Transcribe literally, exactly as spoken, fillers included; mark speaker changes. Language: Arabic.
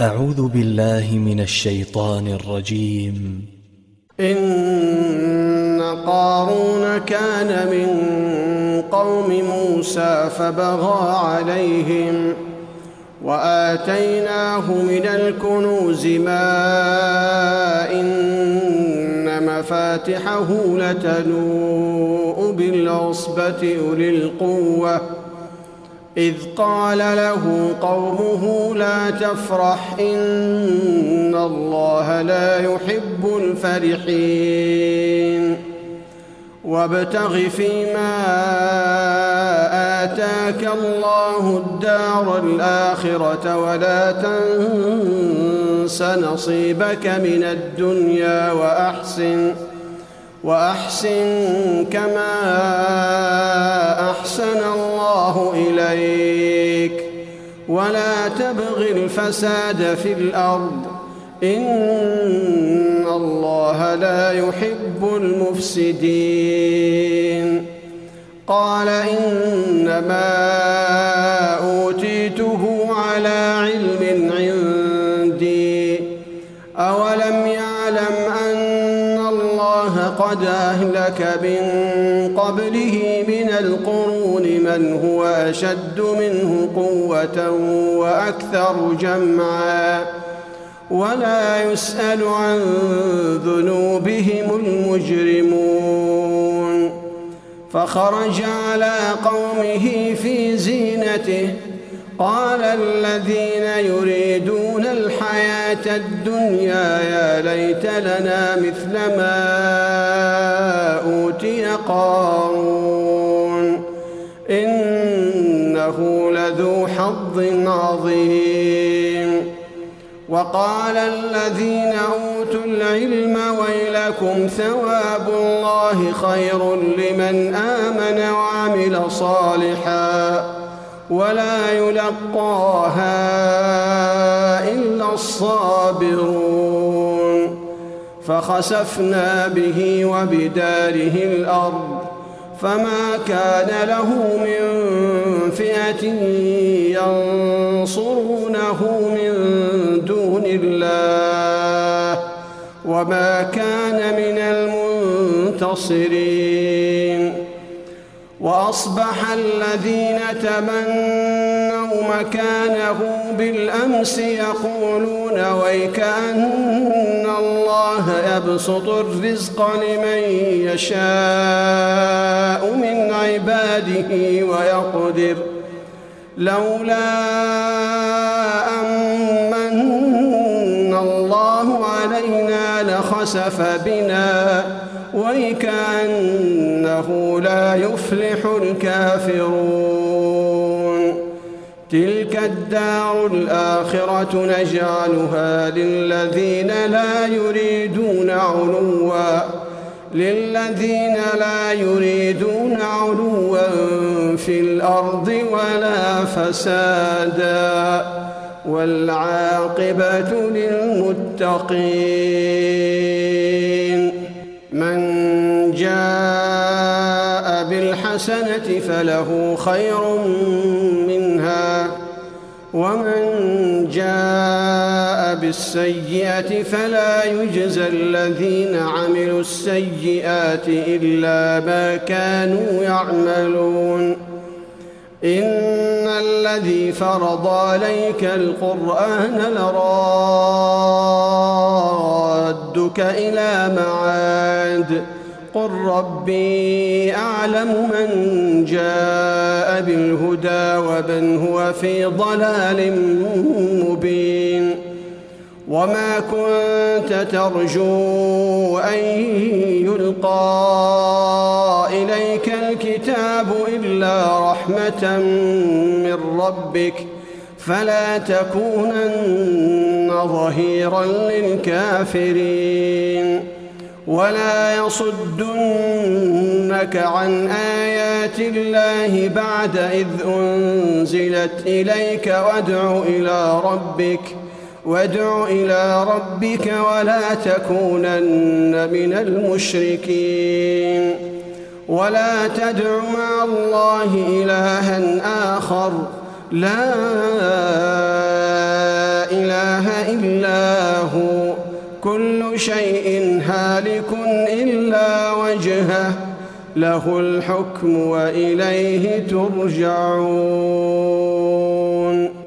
Speaker 1: أعوذ بالله من الشيطان الرجيم.
Speaker 2: إن قارون كان من قوم موسى فبغى عليهم وآتيناه من الكنوز ما إن مفاتحه لتنوء بالعصبة أولي القوة إذ قال له قومه لا تفرح إن الله لا يحب الفرحين وابتغ فيما آتاك الله الدار الآخرة ولا تنس نصيبك من الدنيا وأحسن وأحسن كما أحسن الله إليك ولا تبغ الفساد في الأرض إن الله لا يحب المفسدين. قال إنما أوتيته على علم عندي أولم يعلم أن الله قد أهلك من قبله من القرون من هو أشد منه قوة وأكثر جمعا ولا يسأل عن ذنوبهم المجرمون. فخرج على قومه في زينته قال الذين يريدون الحياة الدنيا يا ليت لنا مثل ما أوتي قارون إنه لذو حظ عظيم. وقال الذين أوتوا العلم ويلكم ثواب الله خير لمن آمن وعمل صالحا ولا يلقاها إلا الصابرون. فخسفنا به وبداره الأرض فما كان له من فئة ينصرونه من دون الله وما كان من المنتصرين. وأصبح الذين تمنوا مكانه بالأمس يقولون ويكأن الله يبسط الرزق لمن يشاء من عباده ويقدر لولا أمن الله علينا لخسف بنا ويكأنه لا يفلح الكافرون. تلك الدار الآخرة نجعلها للذين لا يريدون علوا للذين لا يريدون علوا في الأرض ولا فسادا والعاقبة للمتقين. من جاء بالحسنة فله خير منها ومن جاء بالسيئة فلا يجزى الذين عملوا السيئات إلا ما كانوا يعملون. إن الذي فرض عليك القرآن لرادك إلى معاد قل ربي أعلم من جاء بالهدى ومن هو في ضلال مبين. وما كنت ترجو أن يلقى إليك الكتاب إلا رحمة من ربك فلا تكونن ظهيرا للكافرين. ولا يصدنك عن آيات الله بعد إذ أنزلت إليك وادع إلى ربك وادع إلى ربك ولا تكونن من المشركين. ولا تدع مع الله إلها آخر لا إله إلا هو كل شيء هالك إلا وجهه له الحكم وإليه ترجعون.